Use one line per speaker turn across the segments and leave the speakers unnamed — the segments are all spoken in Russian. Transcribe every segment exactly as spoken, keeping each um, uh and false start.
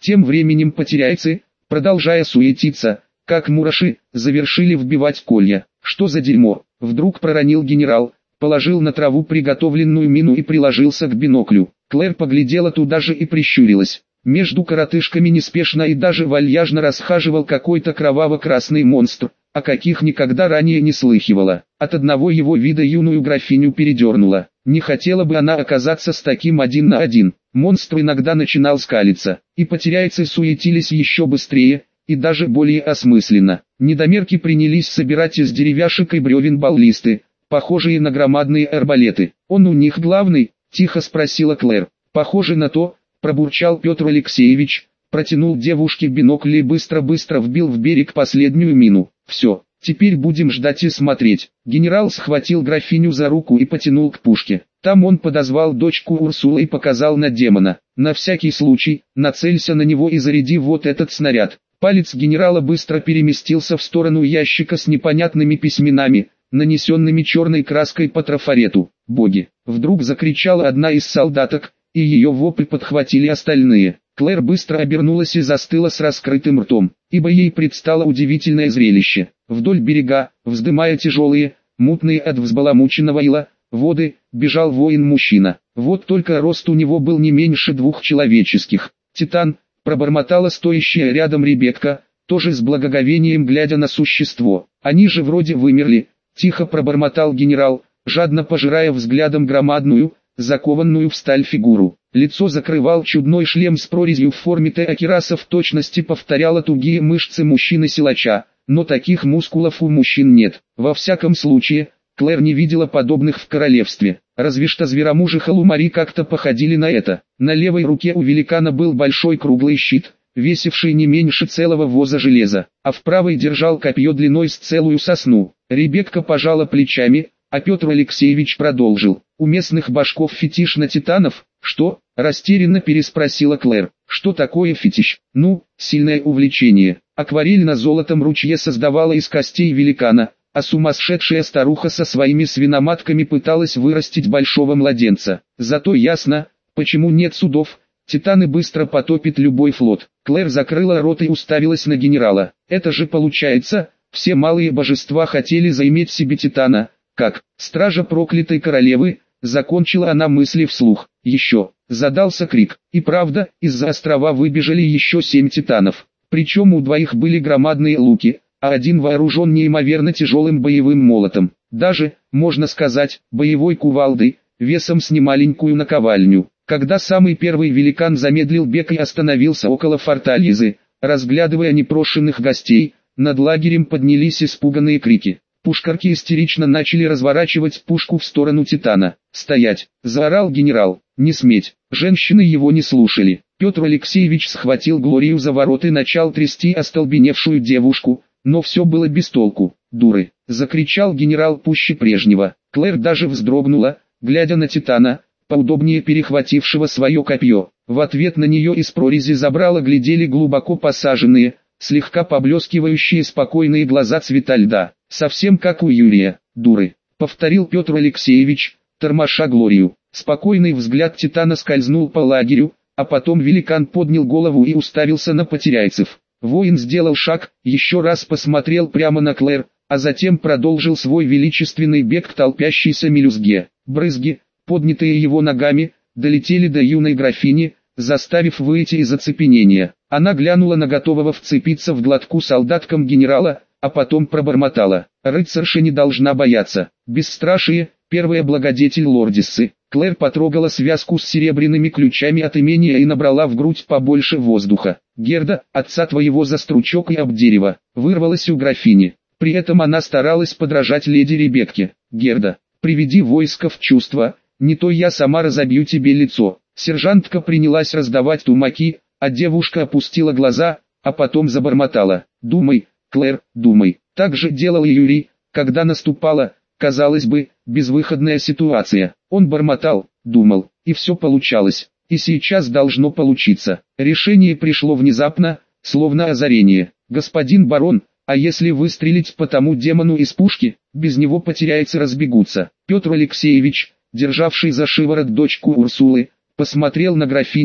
Тем временем потеряйцы, продолжая суетиться, как мураши, завершили вбивать колья. Что за дерьмо? Вдруг проронил генерал, положил на траву приготовленную мину и приложился к биноклю. Клэр поглядела туда же и прищурилась. Между коротышками неспешно и даже вальяжно расхаживал какой-то кроваво-красный монстр, о каких никогда ранее не слыхивала. От одного его вида юную графиню передернула. Не хотела бы она оказаться с таким один на один. Монстр иногда начинал скалиться, и потеряйцы суетились еще быстрее, и даже более осмысленно. Недомерки принялись собирать из деревяшек и бревен баллисты, похожие на громадные арбалеты. «Он у них главный?» – тихо спросила Клэр. «Похоже на то», – пробурчал Петр Алексеевич, протянул девушке бинокль и быстро-быстро вбил в берег последнюю мину. «Все, теперь будем ждать и смотреть». Генерал схватил графиню за руку и потянул к пушке. Там он подозвал дочку Урсулы и показал на демона. «На всякий случай, нацелься на него и заряди вот этот снаряд». Палец генерала быстро переместился в сторону ящика с непонятными письменами, нанесенными черной краской по трафарету. «Боги!» — вдруг закричала одна из солдаток, и ее вопль подхватили остальные. Клэр быстро обернулась и застыла с раскрытым ртом, ибо ей предстало удивительное зрелище. Вдоль берега, вздымая тяжелые, мутные от взбаламученного ила, воды, бежал воин-мужчина. Вот только рост у него был не меньше двух человеческих. «Титан!» — пробормотала стоящая рядом Ребекка, тоже с благоговением глядя на существо. «Они же вроде вымерли», — тихо пробормотал генерал, жадно пожирая взглядом громадную, закованную в сталь фигуру. Лицо закрывал чудной шлем с прорезью в форме Т-Акираса, в точности повторяла тугие мышцы мужчины-силача, но таких мускулов у мужчин нет. Во всяком случае, Клэр не видела подобных в королевстве. Разве что зверомужи Халумари как-то походили на это. На левой руке у великана был большой круглый щит, весивший не меньше целого воза железа, а в правой держал копье длиной с целую сосну. Ребекка пожала плечами, а Петр Алексеевич продолжил. «У местных башков фетиш на титанов?» «Что?» – растерянно переспросила Клэр. «Что такое фетиш?» «Ну, сильное увлечение. Акварель на золотом ручье создавала из костей великана, а сумасшедшая старуха со своими свиноматками пыталась вырастить большого младенца. Зато ясно, почему нет судов. Титаны быстро потопят любой флот». Клэр закрыла рот и уставилась на генерала. «Это же получается, все малые божества хотели заиметь себе титана. Как? Стража проклятой королевы?» Закончила она мысли вслух. Еще. Задался крик. И правда, из-за острова выбежали еще семь титанов. Причем у двоих были громадные луки, а один вооружен неимоверно тяжелым боевым молотом. Даже, можно сказать, боевой кувалдой, весом с немаленькую наковальню. Когда самый первый великан замедлил бег и остановился около фортализы, разглядывая непрошенных гостей, над лагерем поднялись испуганные крики. Пушкарки истерично начали разворачивать пушку в сторону Титана. «Стоять!» – заорал генерал. «Не сметь!» Женщины его не слушали. Петр Алексеевич схватил Глорию за ворот и начал трясти остолбеневшую девушку, но все было без толку. «Дуры!» – закричал генерал пуще прежнего. Клэр даже вздрогнула, глядя на Титана, поудобнее перехватившего свое копье. В ответ на нее из прорези забрала глядели глубоко посаженные, слегка поблескивающие спокойные глаза цвета льда. «Совсем как у Юрия, дуры», — повторил Петр Алексеевич, тормоша Глорию. Спокойный взгляд Титана скользнул по лагерю, а потом великан поднял голову и уставился на потеряйцев. Воин сделал шаг, еще раз посмотрел прямо на Клэр, а затем продолжил свой величественный бег к толпящейся мелюзге. Брызги, поднятые его ногами, долетели до юной графини, заставив выйти из оцепенения. Она глянула на готового вцепиться в глотку солдаткам генерала, а потом пробормотала. «Рыцарша не должна бояться. Бесстрашие, первая благодетель лордиссы». Клэр потрогала связку с серебряными ключами от имения и набрала в грудь побольше воздуха. «Герда, отца твоего за стручок и об дерево», вырвалась у графини. При этом она старалась подражать леди Ребекке. «Герда, приведи войско в чувство, не то я сама разобью тебе лицо». Сержантка принялась раздавать тумаки, а девушка опустила глаза, а потом забормотала. «Думай, Клэр, думай». Так же делал и Юрий, когда наступала, казалось бы, безвыходная ситуация. Он бормотал, думал, и все получалось. И сейчас должно получиться. Решение пришло внезапно, словно озарение. «Господин барон, а если выстрелить по тому демону из пушки, без него потеряйцы разбегутся». Петр Алексеевич, державший за шиворот дочку Урсулы, посмотрел на графиню,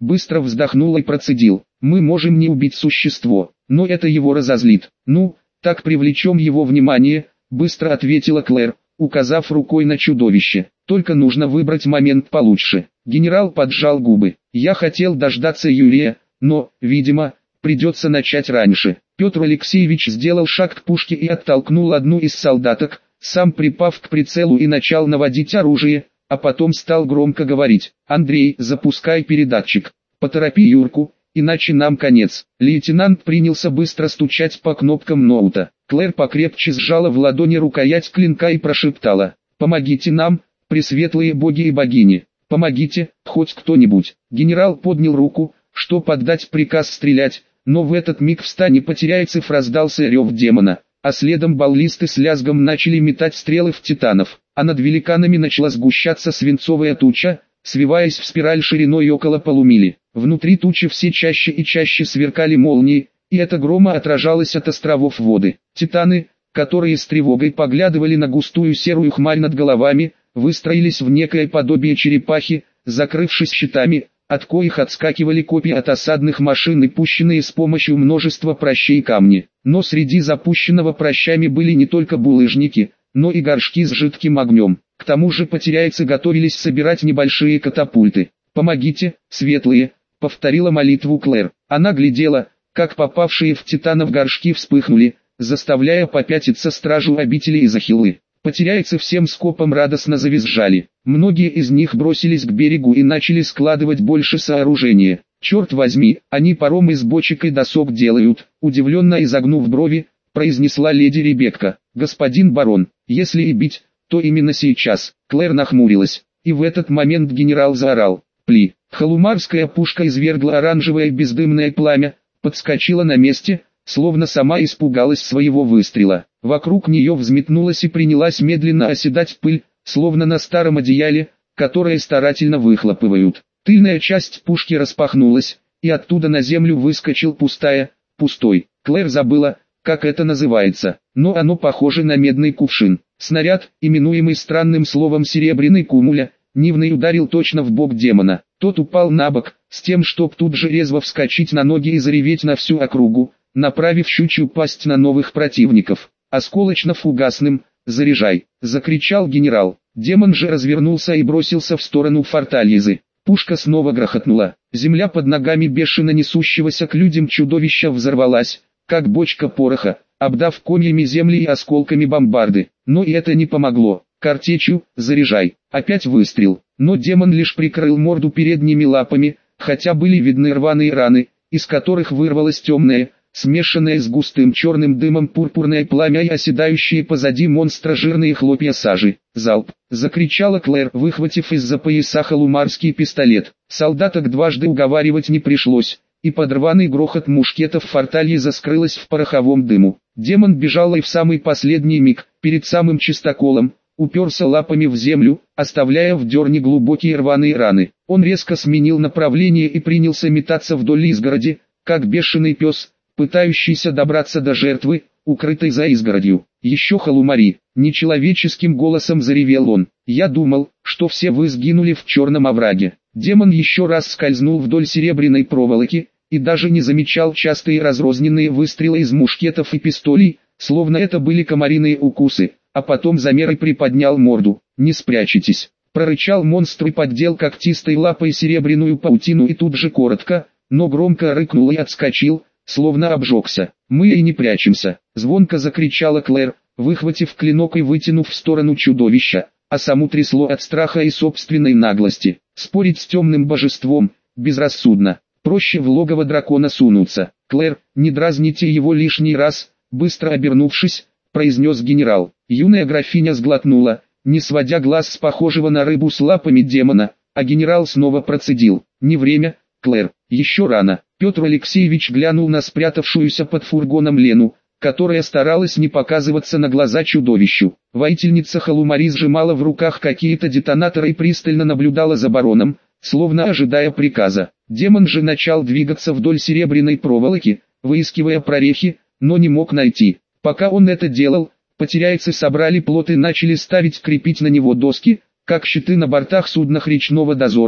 быстро вздохнул и процедил: «Мы можем не убить существо, но это его разозлит». «Ну, так привлечем его внимание», — быстро ответила Клэр, указав рукой на чудовище. «Только нужно выбрать момент получше». Генерал поджал губы. «Я хотел дождаться Юрия, но, видимо, придется начать раньше». Петр Алексеевич сделал шаг к пушке и оттолкнул одну из солдаток, сам припав к прицелу и начал наводить оружие, а потом стал громко говорить: «Андрей, запускай передатчик, поторопи Юрку, иначе нам конец». Лейтенант принялся быстро стучать по кнопкам ноута. Клэр покрепче сжала в ладони рукоять клинка и прошептала: «Помогите нам, пресветлые боги и богини, помогите, хоть кто-нибудь». Генерал поднял руку, чтобы отдать приказ стрелять, но в этот миг в стане потеряйцев раздался рев демона, а следом баллисты с лязгом начали метать стрелы в титанов, а над великанами начала сгущаться свинцовая туча, свиваясь в спираль шириной около полумили. Внутри тучи все чаще и чаще сверкали молнии, и это грома отражалось от островов воды. Титаны, которые с тревогой поглядывали на густую серую хмарь над головами, выстроились в некое подобие черепахи, закрывшись щитами, от коих отскакивали копья от осадных машин и пущенные с помощью множества прощей камни. Но среди запущенного прощами были не только булыжники, но и горшки с жидким огнем. К тому же потеряйцы готовились собирать небольшие катапульты. «Помогите, светлые», — повторила молитву Клэр. Она глядела, как попавшие в титанов горшки вспыхнули, заставляя попятиться стражу обители из Ахиллы. Потеряйцы всем скопом радостно завизжали. Многие из них бросились к берегу и начали складывать больше сооружения. «Черт возьми, они паром из бочек и досок делают», — удивленно изогнув брови, произнесла леди Ребекка. «Господин барон, если и бить, то именно сейчас». Клэр нахмурилась, и в этот момент генерал заорал: «Пли!». Халумарская пушка извергла оранжевое бездымное пламя, подскочила на месте, словно сама испугалась своего выстрела. Вокруг нее взметнулась и принялась медленно оседать пыль, словно на старом одеяле, которое старательно выхлопывают. Тыльная часть пушки распахнулась, и оттуда на землю выскочил пустая, пустой. Клэр забыла, как это называется, но оно похоже на медный кувшин. Снаряд, именуемый странным словом серебряный кумуля, нивный ударил точно в бок демона. Тот упал на бок, с тем, чтоб тут же резво вскочить на ноги и зареветь на всю округу, направив щучью пасть на новых противников. «Осколочно-фугасным, заряжай!» — закричал генерал. Демон же развернулся и бросился в сторону фортальезы. Пушка снова грохотнула. Земля под ногами бешено несущегося к людям чудовища взорвалась, как бочка пороха, обдав комьями земли и осколками бомбарды. Но и это не помогло. «Картечью, заряжай!» Опять выстрел. Но демон лишь прикрыл морду передними лапами, хотя были видны рваные раны, из которых вырвалось темное, смешанное с густым черным дымом пурпурное пламя и оседающие позади монстра жирные хлопья сажи. «Залп!» — закричала Клэр, выхватив из-за пояса халумарский пистолет. Солдаток дважды уговаривать не пришлось, и под рваный грохот мушкетов фортальеза скрылась в пороховом дыму. Демон бежал и в самый последний миг, перед самым чистоколом, уперся лапами в землю, оставляя в дерне глубокие рваные раны. Он резко сменил направление и принялся метаться вдоль изгороди, как бешеный пес, пытающийся добраться до жертвы, укрытой за изгородью. «Еще халумари!» — нечеловеческим голосом заревел он. «Я думал, что все вы сгинули в черном овраге». Демон еще раз скользнул вдоль серебряной проволоки, и даже не замечал частые разрозненные выстрелы из мушкетов и пистолей, словно это были комариные укусы, а потом замер и приподнял морду. «Не спрячетесь!» — прорычал монстр и поддел когтистой лапой серебряную паутину и тут же коротко, но громко рыкнул и отскочил, словно обжегся. «Мы и не прячемся!» — звонко закричала Клэр, выхватив клинок и вытянув в сторону чудовища, а саму трясло от страха и собственной наглости. Спорить с темным божеством — безрассудно. Проще в логово дракона сунуться. «Клэр, не дразните его лишний раз», — быстро обернувшись, произнес генерал. Юная графиня сглотнула, не сводя глаз с похожего на рыбу с лапами демона, а генерал снова процедил: «Не время, Клэр, еще рано». Петр Алексеевич глянул на спрятавшуюся под фургоном Лену, которая старалась не показываться на глаза чудовищу. Воительница Халумари сжимала в руках какие-то детонаторы и пристально наблюдала за бароном, словно ожидая приказа. Демон же начал двигаться вдоль серебряной проволоки, выискивая прорехи, но не мог найти. Пока он это делал, потеряйцы собрали плот и начали ставить крепить на него доски, как щиты на бортах суднах речного дозора,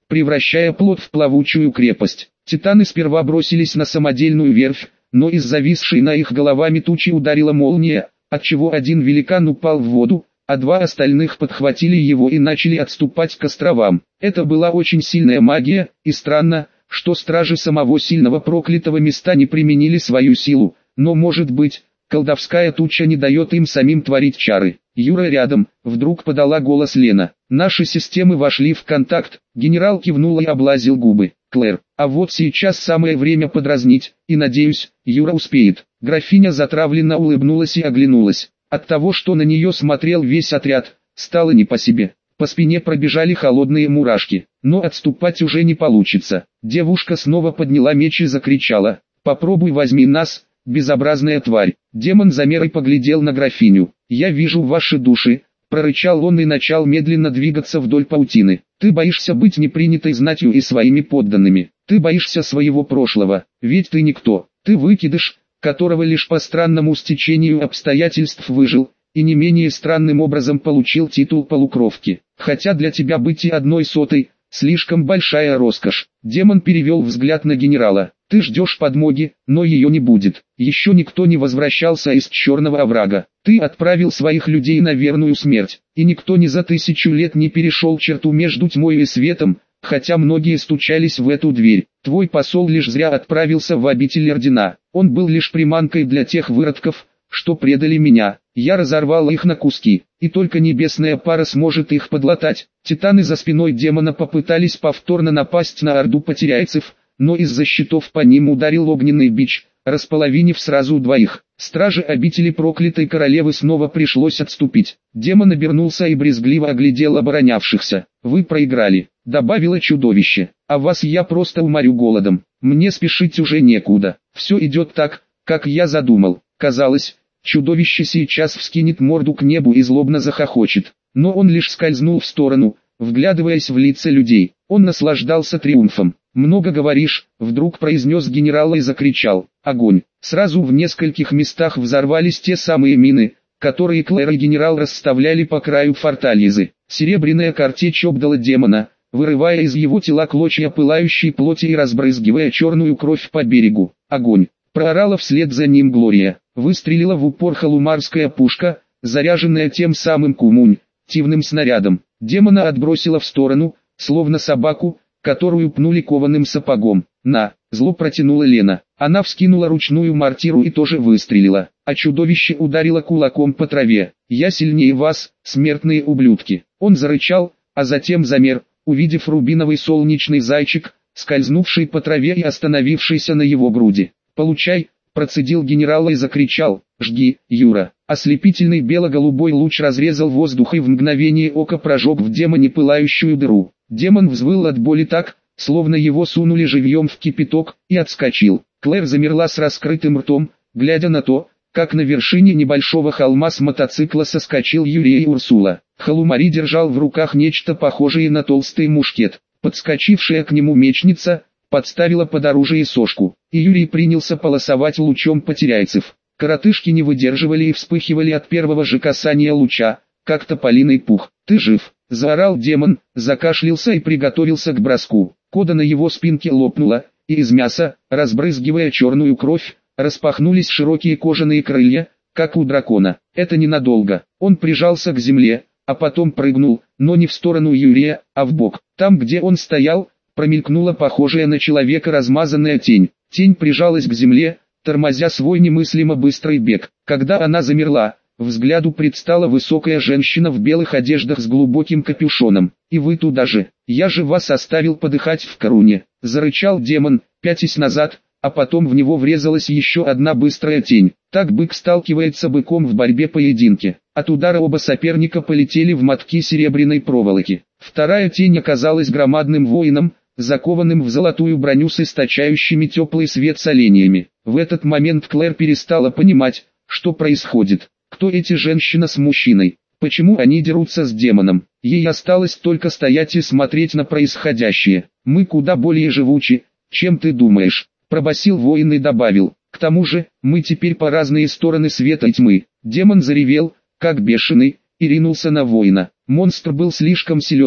превращая плот в плавучую крепость. Титаны сперва бросились на самодельную верфь, но из зависшей на их головами тучи ударила молния, отчего один великан упал в воду, а два остальных подхватили его и начали отступать к островам. Это была очень сильная магия, и странно, что стражи самого сильного проклятого места не применили свою силу, но может быть, колдовская туча не дает им самим творить чары. Юра рядом, вдруг подала голос Лена. Наши системы вошли в контакт, генерал кивнул и облазил губы. Клэр, а вот сейчас самое время подразнить, и надеюсь, Юра успеет. Графиня затравленно улыбнулась и оглянулась. От того, что на нее смотрел весь отряд, стало не по себе. По спине пробежали холодные мурашки, но отступать уже не получится. Девушка снова подняла меч и закричала: «Попробуй возьми нас, безобразная тварь!» Демон замер и поглядел на графиню. «Я вижу ваши души», — прорычал он и начал медленно двигаться вдоль паутины. «Ты боишься быть непринятой знатью и своими подданными. Ты боишься своего прошлого, ведь ты никто. Ты выкидыш, которого лишь по странному стечению обстоятельств выжил, и не менее странным образом получил титул полукровки. Хотя для тебя быть и одной сотой — слишком большая роскошь». Демон перевел взгляд на генерала. «Ты ждешь подмоги, но ее не будет. Еще никто не возвращался из черного оврага. Ты отправил своих людей на верную смерть, и никто ни за тысячу лет не перешел черту между тьмой и светом, хотя многие стучались в эту дверь. Твой посол лишь зря отправился в обитель Ордена. Он был лишь приманкой для тех выродков, что предали меня. Я разорвал их на куски, и только небесная пара сможет их подлатать». Титаны за спиной демона попытались повторно напасть на орду потеряйцев, но из-за щитов по ним ударил огненный бич, располовинив сразу двоих. Стражи обители проклятой королевы снова пришлось отступить. Демон обернулся и брезгливо оглядел оборонявшихся. «Вы проиграли», — добавило чудовище, — «а вас я просто уморю голодом. Мне спешить уже некуда. Все идет так, как я задумал». Казалось, чудовище сейчас вскинет морду к небу и злобно захохочет. Но он лишь скользнул в сторону, вглядываясь в лица людей. Он наслаждался триумфом. «Много говоришь», — вдруг произнес генерал и закричал: «Огонь!». Сразу в нескольких местах взорвались те самые мины, которые Клэр и генерал расставляли по краю фортализы. Серебряная картечь обдала демона, вырывая из его тела клочья пылающей плоти и разбрызгивая черную кровь по берегу. «Огонь!» — проорала вслед за ним Глория. Выстрелила в упор халумарская пушка, заряженная тем самым кумулятивным снарядом. Демона отбросила в сторону, словно собаку, которую пнули кованым сапогом. «На!» — зло протянула Лена. Она вскинула ручную мортиру и тоже выстрелила, а чудовище ударило кулаком по траве. «Я сильнее вас, смертные ублюдки!» Он зарычал, а затем замер, увидев рубиновый солнечный зайчик, скользнувший по траве и остановившийся на его груди. «Получай!» — процедил генерал и закричал: «Жги, Юра!». Ослепительный бело-голубой луч разрезал воздух и в мгновение ока прожег в демоне пылающую дыру. Демон взвыл от боли так, словно его сунули живьем в кипяток, и отскочил. Клэр замерла с раскрытым ртом, глядя на то, как на вершине небольшого холма с мотоцикла соскочил Юрий и Урсула. Халумари держал в руках нечто похожее на толстый мушкет. Подскочившая к нему мечница подставила под оружие сошку, и Юрий принялся полосовать лучом потеряйцев. Коротышки не выдерживали и вспыхивали от первого же касания луча, как тополиный пух. «Ты жив!» — заорал демон, закашлялся и приготовился к броску. Кода на его спинке лопнула, и из мяса, разбрызгивая черную кровь, распахнулись широкие кожаные крылья, как у дракона. Это ненадолго. Он прижался к земле, а потом прыгнул, но не в сторону Юрия, а в бок. Там, где он стоял, промелькнула похожая на человека размазанная тень. Тень прижалась к земле, тормозя свой немыслимо быстрый бег. Когда она замерла, взгляду предстала высокая женщина в белых одеждах с глубоким капюшоном. «И вы туда же! Я же вас оставил подыхать в коруне!» — зарычал демон, пятясь назад, а потом в него врезалась еще одна быстрая тень. Так бык сталкивается быком в борьбе-поединке. От удара оба соперника полетели в мотки серебряной проволоки. Вторая тень оказалась громадным воином, закованным в золотую броню с источающими теплый свет соленьями. В этот момент Клэр перестала понимать, что происходит. Кто эти женщина с мужчиной? Почему они дерутся с демоном? Ей осталось только стоять и смотреть на происходящее. «Мы куда более живучи, чем ты думаешь», — пробасил воин и добавил: «К тому же, мы теперь по разные стороны света и тьмы». Демон заревел, как бешеный, и ринулся на воина. Монстр был слишком силен,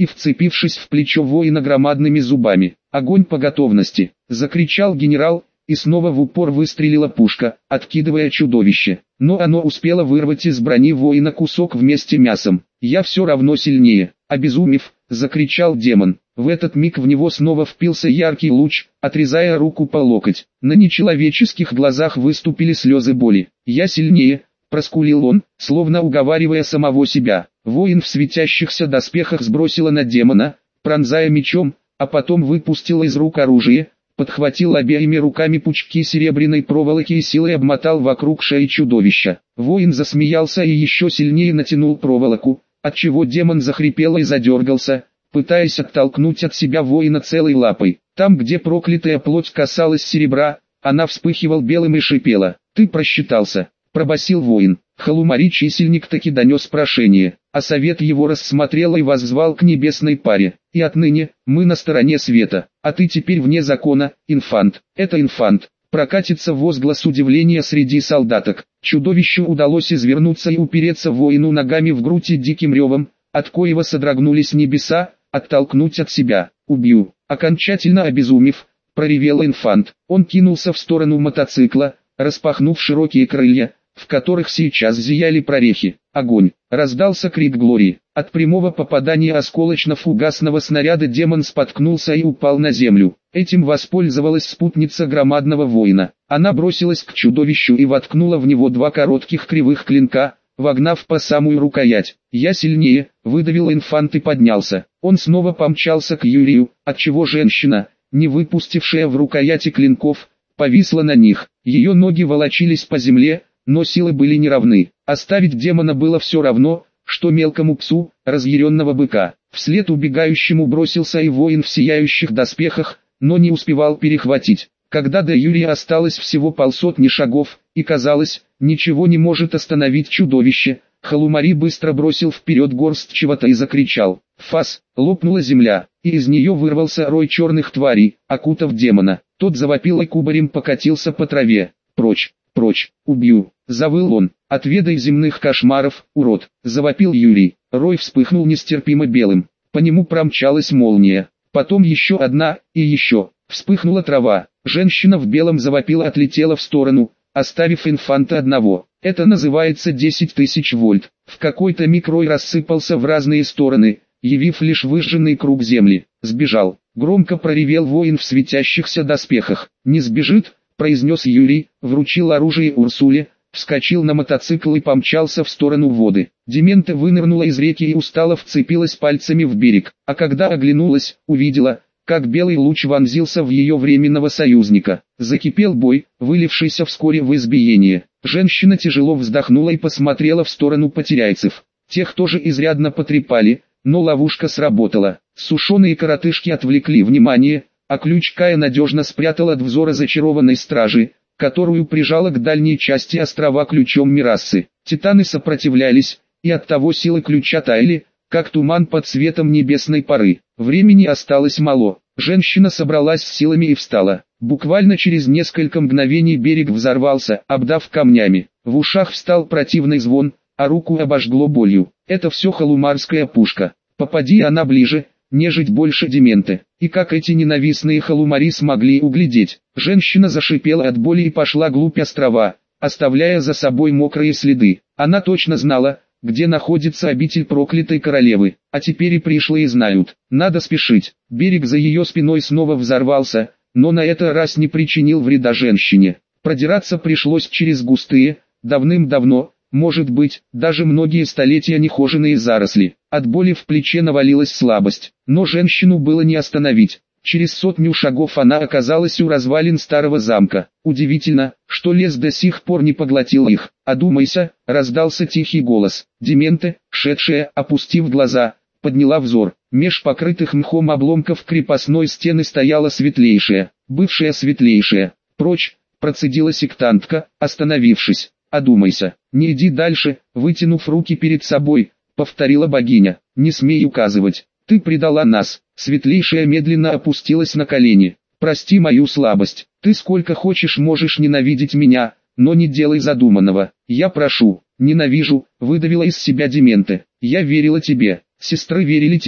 и вцепившись в плечо воина громадными зубами. «Огонь по готовности!» — закричал генерал, и снова в упор выстрелила пушка, откидывая чудовище. Но оно успело вырвать из брони воина кусок вместе мясом. «Я все равно сильнее!» — обезумев, закричал демон. В этот миг в него снова впился яркий луч, отрезая руку по локоть. На нечеловеческих глазах выступили слезы боли. «Я сильнее!» — проскулил он, словно уговаривая самого себя. Воин в светящихся доспехах сбросила на демона, пронзая мечом, а потом выпустил из рук оружие, подхватил обеими руками пучки серебряной проволоки и силой обмотал вокруг шеи чудовища. Воин засмеялся и еще сильнее натянул проволоку, отчего демон захрипел и задергался, пытаясь оттолкнуть от себя воина целой лапой. Там, где проклятая плоть касалась серебра, она вспыхивала белым и шипела. «Ты просчитался», — пробасил воин. Халумари чисельник таки донес прошение, а совет его рассмотрел и воззвал к небесной паре. «И отныне, мы на стороне света, а ты теперь вне закона, инфант». «Это инфант», — прокатится возглас удивления среди солдаток. Чудовищу удалось извернуться и упереться воину ногами в грудь и диким ревом, от коего содрогнулись небеса, оттолкнуть от себя. «Убью», окончательно обезумев, проревел инфант. Он кинулся в сторону мотоцикла, распахнув широкие крылья, в которых сейчас зияли прорехи. «Огонь!» — раздался крик Глории. От прямого попадания осколочно-фугасного снаряда демон споткнулся и упал на землю. Этим воспользовалась спутница громадного воина. Она бросилась к чудовищу и воткнула в него два коротких кривых клинка, вогнав по самую рукоять. «Я сильнее», — выдавил инфант и поднялся. Он снова помчался к Юрию, отчего женщина, не выпустившая в рукояти клинков, повисла на них. Ее ноги волочились по земле, но силы были неравны. Оставить демона было все равно, что мелкому псу, разъяренного быка. Вслед убегающему бросился и воин в сияющих доспехах, но не успевал перехватить. Когда до Юрия осталось всего полсотни шагов, и казалось, ничего не может остановить чудовище, Халумари быстро бросил вперед горсть чего-то и закричал. Фас, лопнула земля, и из нее вырвался рой черных тварей, окутав демона. Тот завопил и кубарем покатился по траве. «Прочь, прочь, убью!» — завыл он. «Отведай земных кошмаров, урод!» — завопил Юрий. Рой вспыхнул нестерпимо белым. По нему промчалась молния. Потом еще одна, и еще. Вспыхнула трава. Женщина в белом завопила, отлетела в сторону, оставив инфанта одного. Это называется десять тысяч вольт. В какой-то миг рой рассыпался в разные стороны, явив лишь выжженный круг земли. «Сбежал!» — громко проревел воин в светящихся доспехах. «Не сбежит!» — произнес Юрий, вручил оружие Урсуле, вскочил на мотоцикл и помчался в сторону воды. Демента вынырнула из реки и устало вцепилась пальцами в берег, а когда оглянулась, увидела, как белый луч вонзился в ее временного союзника. Закипел бой, вылившийся вскоре в избиение. Женщина тяжело вздохнула и посмотрела в сторону потеряйцев. Тех тоже изрядно потрепали, но ловушка сработала. Сушеные коротышки отвлекли внимание, а ключ Кая надежно спрятал от взора зачарованной стражи, которую прижала к дальней части острова ключом Мирассы. Титаны сопротивлялись, и оттого силы ключа таяли, как туман под светом небесной поры. Времени осталось мало. Женщина собралась с силами и встала. Буквально через несколько мгновений берег взорвался, обдав камнями. В ушах встал противный звон, а руку обожгло болью. Это все халумарская пушка. Попади она ближе, нежить больше дементы. И как эти ненавистные халумари смогли углядеть? Женщина зашипела от боли и пошла глубь острова, оставляя за собой мокрые следы. Она точно знала, где находится обитель проклятой королевы, а теперь и пришлые знают. Надо спешить. Берег за ее спиной снова взорвался, но на этот раз не причинил вреда женщине. Продираться пришлось через густые, давным-давно, может быть, даже многие столетия нехоженные заросли. От боли в плече навалилась слабость, но женщину было не остановить. Через сотню шагов она оказалась у развалин старого замка. Удивительно, что лес до сих пор не поглотил их. «Одумайся», — раздался тихий голос. Дементе, шедшая, опустив глаза, подняла взор. Меж покрытых мхом обломков крепостной стены стояла светлейшая, бывшая светлейшая. «Прочь», — процедила сектантка, остановившись. «Одумайся, не иди дальше», — вытянув руки перед собой, повторила богиня. «Не смей указывать. Ты предала нас». Светлейшая медленно опустилась на колени. «Прости мою слабость. Ты сколько хочешь можешь ненавидеть меня, но не делай задуманного. Я прошу». «Ненавижу», — выдавила из себя Дементе. «Я верила тебе. Сестры верили тебе.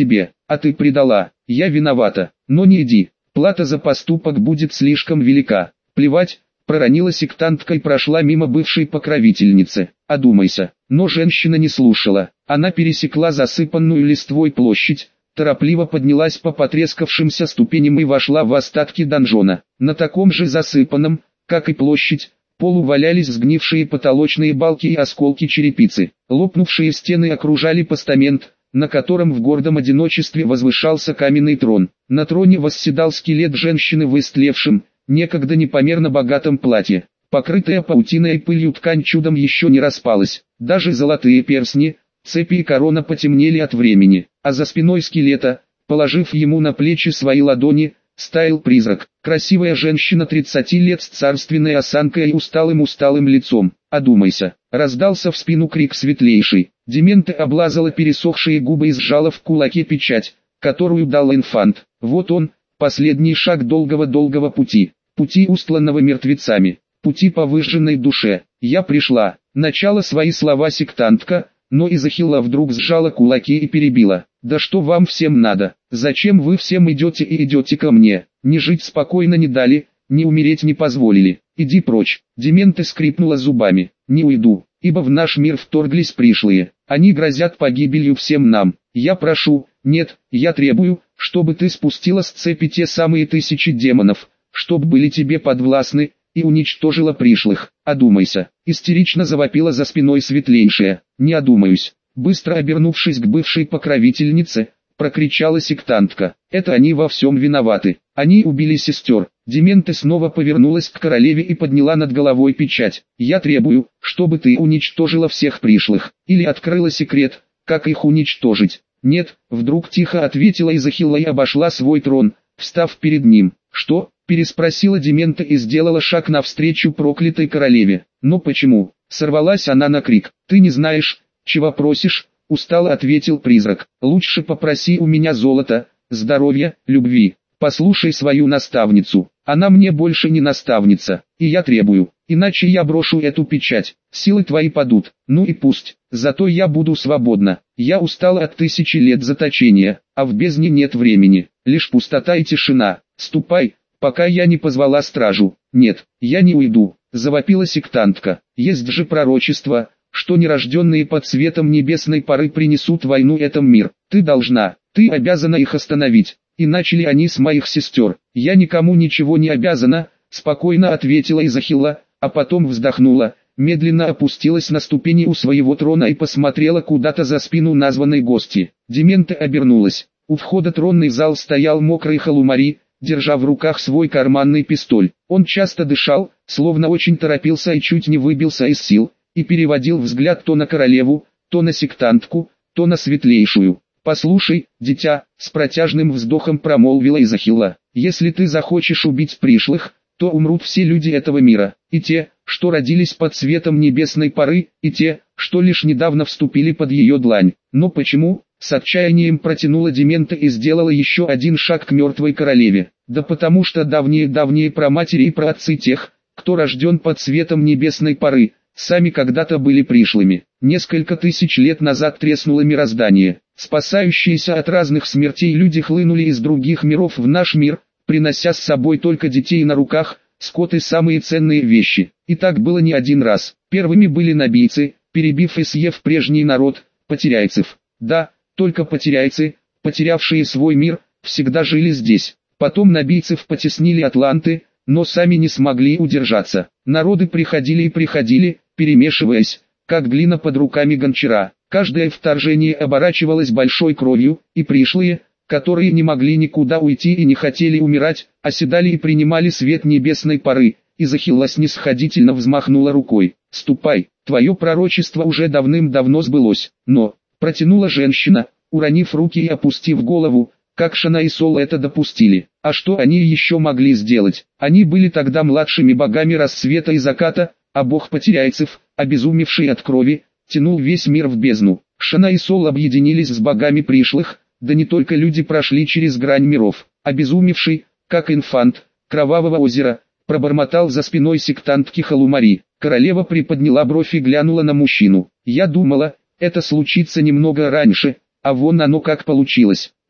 а ты предала. Я виновата, но не иди. Плата за поступок будет слишком велика. Плевать, проронила сектантка и прошла мимо бывшей покровительницы. Одумайся. Но женщина не слушала. Она пересекла засыпанную листвой площадь, торопливо поднялась по потрескавшимся ступеням и вошла в остатки донжона. На таком же засыпанном, как и площадь, полу валялись сгнившие потолочные балки и осколки черепицы. Лопнувшие стены окружали постамент, на котором в гордом одиночестве возвышался каменный трон. На троне восседал скелет женщины в истлевшем, некогда непомерно богатом платье. Покрытая паутиной и пылью ткань чудом еще не распалась. Даже золотые перстни, цепи и корона потемнели от времени. А за спиной скелета, положив ему на плечи свои ладони, стоял призрак. Красивая женщина тридцати лет с царственной осанкой и усталым-усталым лицом. «Одумайся!» Раздался в спину крик светлейший. Дементе облазала пересохшие губы и сжала в кулаке печать, которую дал инфант. Вот он, последний шаг долгого-долгого пути. Пути, устланного мертвецами. Пути по выжженной душе. Я пришла. Начала свои слова сектантка, но Изахилла вдруг сжала кулаки и перебила. «Да что вам всем надо? Зачем вы всем идете и идете ко мне? Не жить спокойно не дали, не умереть не позволили. Иди прочь». Дементе скрипнула зубами. «Не уйду, ибо в наш мир вторглись пришлые. Они грозят погибелью всем нам. Я прошу, нет, я требую, чтобы ты спустила с цепи те самые тысячи демонов, чтоб были тебе подвластны, и уничтожила пришлых. Одумайся!» Истерично завопила за спиной светлейшая. «Не одумаюсь!» Быстро обернувшись к бывшей покровительнице, прокричала сектантка. «Это они во всем виноваты. Они убили сестер». Дементе снова повернулась к королеве и подняла над головой печать. «Я требую, чтобы ты уничтожила всех пришлых, или открыла секрет, как их уничтожить». «Нет», вдруг тихо ответила Изахилла и обошла свой трон, встав перед ним. «Что?» переспросила Дементе и сделала шаг навстречу проклятой королеве. «Но почему?» Сорвалась она на крик. «Ты не знаешь, чего просишь?» Устало ответил призрак. «Лучше попроси у меня золота, здоровья, любви. Послушай свою наставницу. Она мне больше не наставница, и я требую, иначе я брошу эту печать. Силы твои падут. Ну и пусть. Зато я буду свободна. Я устала от тысячи лет заточения, а в бездне нет времени. Лишь пустота и тишина. Ступай, пока я не позвала стражу». «Нет, я не уйду», — завопила сектантка. «Есть же пророчество, что нерожденные под светом небесной поры принесут войну этом мир. Ты должна, ты обязана их остановить, и начали они с моих сестер». «Я никому ничего не обязана», — спокойно ответила Изахилла, а потом вздохнула, медленно опустилась на ступени у своего трона и посмотрела куда-то за спину названной гости. Дементе обернулась. У входа тронный зал стоял мокрый Халумари, держа в руках свой карманный пистоль. Он часто дышал, словно очень торопился и чуть не выбился из сил, и переводил взгляд то на королеву, то на сектантку, то на светлейшую. «Послушай, дитя», — с протяжным вздохом промолвила Изахилла, «если ты захочешь убить пришлых, то умрут все люди этого мира, и те, что родились под светом небесной поры, и те, что лишь недавно вступили под ее длань». «Но почему?» — с отчаянием протянула Дементе и сделала еще один шаг к мертвой королеве. «Да потому что давние-давние праматери и праотцы тех, кто рожден под светом небесной поры, сами когда-то были пришлыми. Несколько тысяч лет назад треснуло мироздание. Спасающиеся от разных смертей люди хлынули из других миров в наш мир, принося с собой только детей на руках, скот и самые ценные вещи. И так было не один раз. Первыми были набийцы, перебив и съев прежний народ, потеряйцев. Да, только потеряйцы, потерявшие свой мир, всегда жили здесь. Потом набийцев потеснили атланты, но сами не смогли удержаться. Народы приходили и приходили, перемешиваясь, как глина под руками гончара. Каждое вторжение оборачивалось большой кровью, и пришлые, которые не могли никуда уйти и не хотели умирать, оседали и принимали свет небесной поры. Изахилла снисходительно взмахнула рукой. «Ступай, твое пророчество уже давным-давно сбылось». «Но», — протянула женщина, уронив руки и опустив голову, как Шана и Сол это допустили. А что они еще могли сделать? Они были тогда младшими богами рассвета и заката, а бог потеряйцев, обезумевший от крови, тянул весь мир в бездну. Шана и Сол объединились с богами пришлых, да не только люди прошли через грань миров. Обезумевший, как инфант, кровавого озера, пробормотал за спиной сектантки Халумари. Королева приподняла бровь и глянула на мужчину. «Я думала, это случится немного раньше, а вон оно как получилось».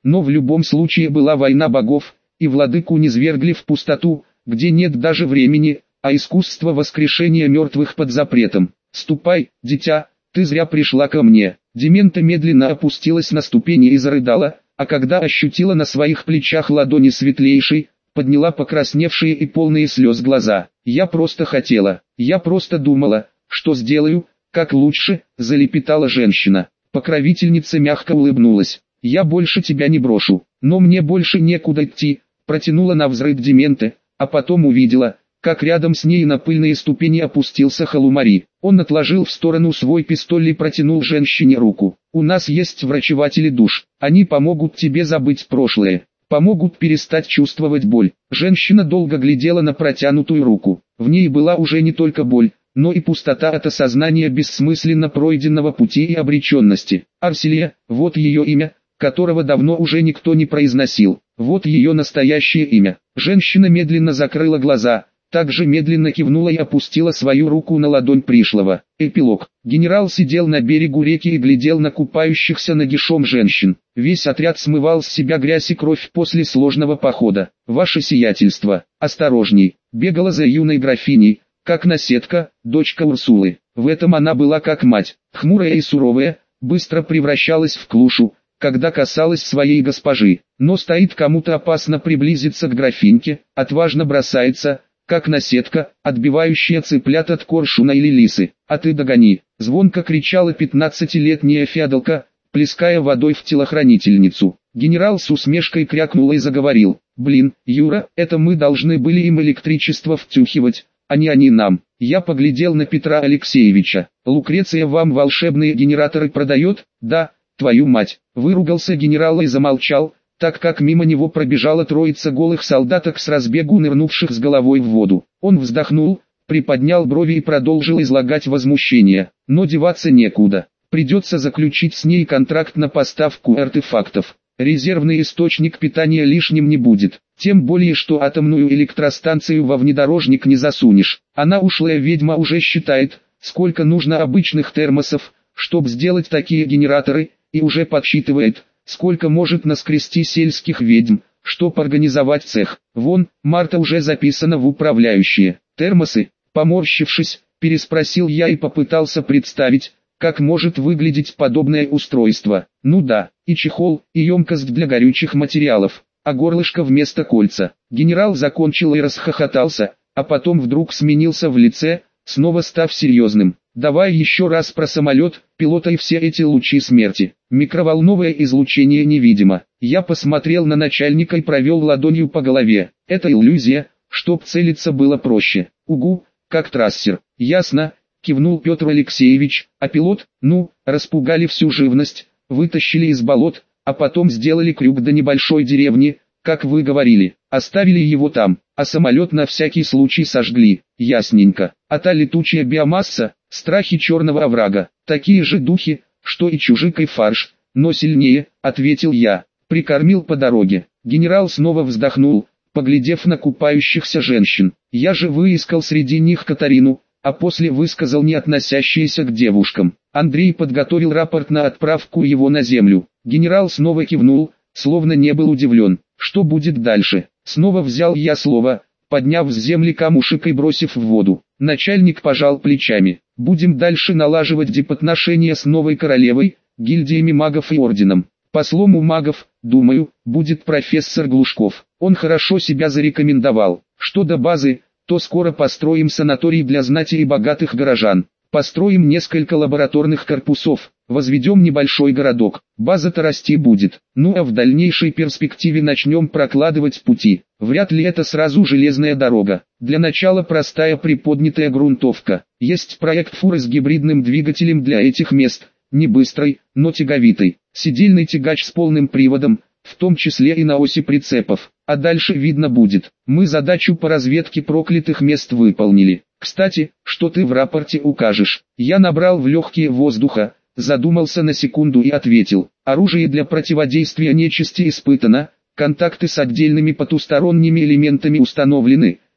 но в любом случае была война богов, и владыку низвергли в пустоту, где нет даже времени, а искусство воскрешения мертвых под запретом. «Ступай, дитя, ты зря пришла ко мне». Демента медленно опустилась на ступени и зарыдала, а когда ощутила на своих плечах ладони светлейшей, подняла покрасневшие и полные слез глаза. «Я просто хотела, я просто думала, что сделаю, как лучше», — залепетала женщина. Покровительница мягко улыбнулась. «Я больше тебя не брошу, но мне больше некуда идти», — протянула навзрыд Демента, а потом увидела, как рядом с ней на пыльные ступени опустился Халумари. Он отложил в сторону свой пистоль и протянул женщине руку. «У нас есть врачеватели душ, они помогут тебе забыть прошлое, помогут перестать чувствовать боль». Женщина долго глядела на протянутую руку. В ней была уже не только боль, но и пустота от осознания бессмысленно пройденного пути и обреченности. Арселия, вот ее имя, которого давно уже никто не произносил. Вот ее настоящее имя. Женщина медленно закрыла глаза, также медленно кивнула и опустила свою руку на ладонь пришлого. Эпилог. Генерал сидел на берегу реки и глядел на купающихся нагишом женщин. Весь отряд смывал с себя грязь и кровь после сложного похода. «Ваше сиятельство, осторожней», бегала за юной графиней, как наседка, дочка Урсулы. В этом она была как мать, хмурая и суровая, быстро превращалась в клушу, когда касалась своей госпожи. Но стоит кому-то опасно приблизиться к графиньке, отважно бросается, как наседка, отбивающая цыплят от коршуна или лисы. «А ты догони!» — звонко кричала пятнадцатилетняя феодалка, плеская водой в телохранительницу. Генерал с усмешкой крякнул и заговорил. «Блин, Юра, это мы должны были им электричество втюхивать, а не они нам». Я поглядел на Петра Алексеевича. «Лукреция вам волшебные генераторы продает?» «Да, твою мать!» — выругался генерал и замолчал, так как мимо него пробежала троица голых солдаток с разбегу нырнувших с головой в воду. Он вздохнул, приподнял брови и продолжил излагать возмущение. Но деваться некуда. Придется заключить с ней контракт на поставку артефактов. Резервный источник питания лишним не будет. Тем более, что атомную электростанцию во внедорожник не засунешь. Она, ушлая ведьма, уже считает, сколько нужно обычных термосов, чтобы сделать такие генераторы, и уже подсчитывает, сколько может наскрести сельских ведьм, чтоб организовать цех. Вон, Марта уже записана в управляющие. Термосы, поморщившись, переспросил я и попытался представить, как может выглядеть подобное устройство. Ну да, и чехол, и емкость для горючих материалов, а горлышко вместо кольца. Генерал закончил и расхохотался, а потом вдруг сменился в лице, снова став серьезным. «Давай еще раз про самолет, пилота и все эти лучи смерти. Микроволновое излучение невидимо». Я посмотрел на начальника и провел ладонью по голове. «Это иллюзия, чтоб целиться было проще». «Угу, как трассер». «Ясно», кивнул Петр Алексеевич. «А пилот? Ну, распугали всю живность, вытащили из болот, а потом сделали крюк до небольшой деревни, как вы говорили, оставили его там, а самолет на всякий случай сожгли». «Ясненько. А та летучая биомасса, страхи черного оврага, такие же духи, что и чужикой фарш, но сильнее», — ответил я. «Прикормил по дороге». Генерал снова вздохнул, поглядев на купающихся женщин. «Я же выискал среди них Катарину, а после высказал не относящиеся к девушкам. Андрей подготовил рапорт на отправку его на землю». Генерал снова кивнул, словно не был удивлен. «Что будет дальше?» Снова взял я слово, подняв с земли камушек и бросив в воду. Начальник пожал плечами. «Будем дальше налаживать дипотношения с новой королевой, гильдиями магов и орденом. Послом у магов, думаю, будет профессор Глушков. Он хорошо себя зарекомендовал. Что до базы, то скоро построим санаторий для знати и богатых горожан. Построим несколько лабораторных корпусов, возведем небольшой городок. База-то расти будет. Ну а в дальнейшей перспективе начнем прокладывать пути. Вряд ли это сразу железная дорога. Для начала простая приподнятая грунтовка. Есть проект фуры с гибридным двигателем для этих мест. Не быстрый, но тяговитый. Сидельный тягач с полным приводом, в том числе и на оси прицепов. А дальше видно будет. Мы задачу по разведке проклятых мест выполнили. Кстати, что ты в рапорте укажешь?» Я набрал в легкие воздуха, задумался на секунду и ответил. «Оружие для противодействия нечисти испытано, контакты с отдельными потусторонними элементами установлены,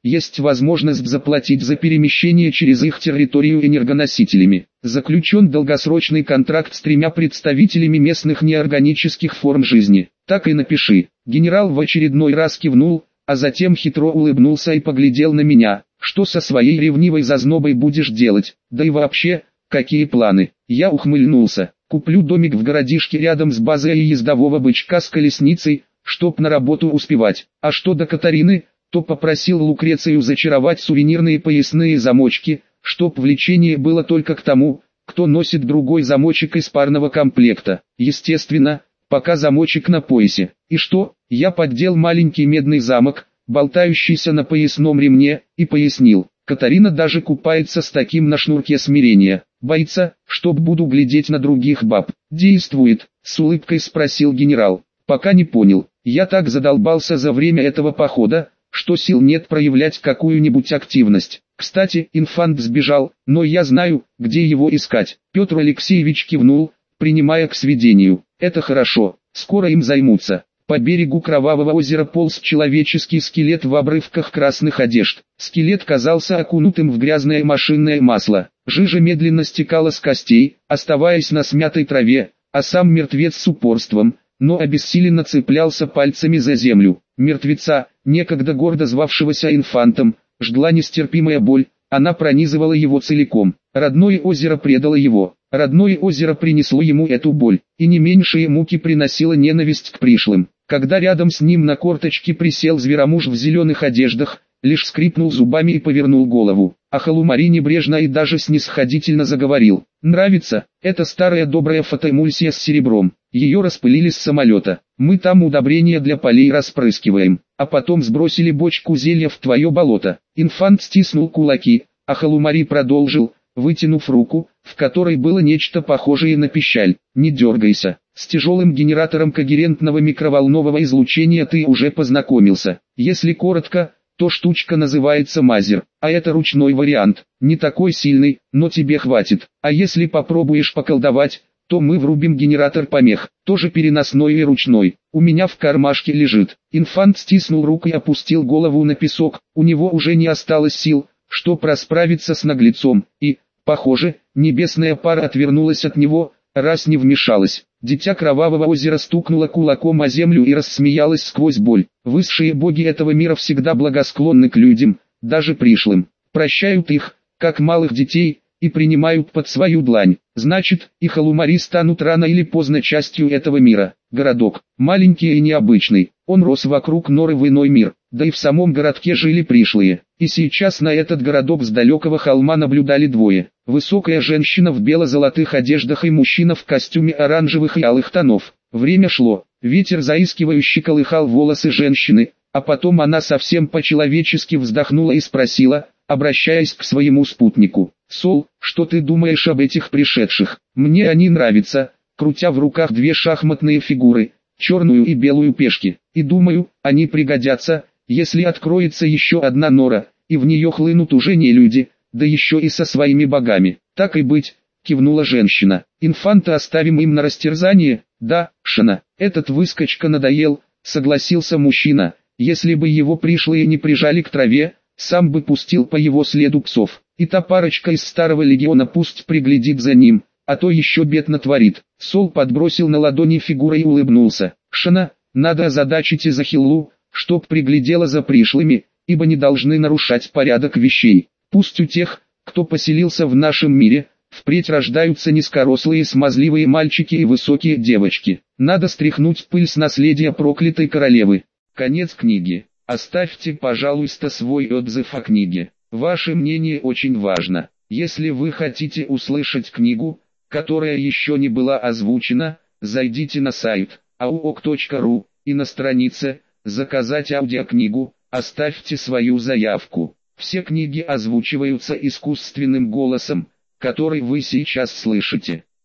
есть возможность заплатить за перемещение через их территорию энергоносителями. Заключен долгосрочный контракт с тремя представителями местных неорганических форм жизни. Так и напиши. Генерал в очередной раз кивнул, а затем хитро улыбнулся и поглядел на меня. Что со своей ревнивой зазнобой будешь делать? Да и вообще, какие планы? Я ухмыльнулся. Куплю домик в городишке рядом с базой и ездового бычка с колесницей, чтоб на работу успевать. А что до Катарины, то попросил Лукрецию зачаровать сувенирные поясные замочки, чтоб влечение было только к тому, кто носит другой замочек из парного комплекта. Естественно, пока замочек на поясе. И что? Я поддел маленький медный замок, болтающийся на поясном ремне, и пояснил. Катарина даже купается с таким на шнурке смирения. Боится, чтоб буду глядеть на других баб. Действует? С улыбкой спросил генерал. Пока не понял. Я так задолбался за время этого похода, что сил нет проявлять какую-нибудь активность. Кстати, инфант сбежал, но я знаю, где его искать. Петр Алексеевич кивнул, принимая к сведению. Это хорошо, скоро им займутся. По берегу Кровавого озера полз человеческий скелет в обрывках красных одежд. Скелет казался окунутым в грязное машинное масло. Жижа медленно стекала с костей, оставаясь на смятой траве, а сам мертвец с упорством, но обессиленно цеплялся пальцами за землю. Мертвеца, некогда гордо звавшегося инфантом, жгла нестерпимая боль, она пронизывала его целиком. Родное озеро предало его, родное озеро принесло ему эту боль, и не меньшие муки приносила ненависть к пришлым. Когда рядом с ним на корточки присел зверомуж в зеленых одеждах, лишь скрипнул зубами и повернул голову. А Халумари небрежно и даже снисходительно заговорил. «Нравится? Это старая добрая фотоэмульсия с серебром. Ее распылили с самолета. Мы там удобрения для полей распрыскиваем, а потом сбросили бочку зелья в твое болото». Инфант стиснул кулаки, а Халумари продолжил, вытянув руку, в которой было нечто похожее на пищаль. «Не дергайся. С тяжелым генератором когерентного микроволнового излучения ты уже познакомился. Если коротко, то штучка называется мазер, а это ручной вариант, не такой сильный, но тебе хватит. А если попробуешь поколдовать, то мы врубим генератор помех, тоже переносной и ручной. У меня в кармашке лежит». Инфант стиснул руку и опустил голову на песок, у него уже не осталось сил, чтоб расправиться с наглецом, и, похоже, небесная пара отвернулась от него, раз не вмешалась. Дитя Кровавого озера стукнуло кулаком о землю и рассмеялось сквозь боль. Высшие боги этого мира всегда благосклонны к людям, даже пришлым. Прощают их, как малых детей, и принимают под свою длань. Значит, и Халумари станут рано или поздно частью этого мира. Городок, маленький и необычный, он рос вокруг норы в иной мир, да и в самом городке жили пришлые. И сейчас на этот городок с далекого холма наблюдали двое. Высокая женщина в бело-золотых одеждах и мужчина в костюме оранжевых и алых тонов. Время шло, ветер заискивающе колыхал волосы женщины, а потом она совсем по-человечески вздохнула и спросила, обращаясь к своему спутнику: «Сол, что ты думаешь об этих пришедших? Мне они нравятся», крутя в руках две шахматные фигуры, черную и белую пешки, «и думаю, они пригодятся, если откроется еще одна нора, и в нее хлынут уже не люди, да еще и со своими богами». «Так и быть», кивнула женщина. «Инфанта оставим им на растерзание?» «Да, Шана, этот выскочка надоел», согласился мужчина. «Если бы его пришлые не прижали к траве, сам бы пустил по его следу псов. И та парочка из старого легиона пусть приглядит за ним, а то еще бед натворит». Сол подбросил на ладони фигурой и улыбнулся. «Шана, надо озадачить Изахиллу, чтоб приглядела за пришлыми, ибо не должны нарушать порядок вещей. Пусть у тех, кто поселился в нашем мире, впредь рождаются низкорослые смазливые мальчики и высокие девочки. Надо стряхнуть пыль с наследия проклятой королевы». Конец книги. Оставьте, пожалуйста, свой отзыв о книге. Ваше мнение очень важно. Если вы хотите услышать книгу, которая еще не была озвучена, зайдите на сайт ауок точка ру и на странице «Заказать аудиокнигу» оставьте свою заявку. Все книги озвучиваются искусственным голосом, который вы сейчас слышите.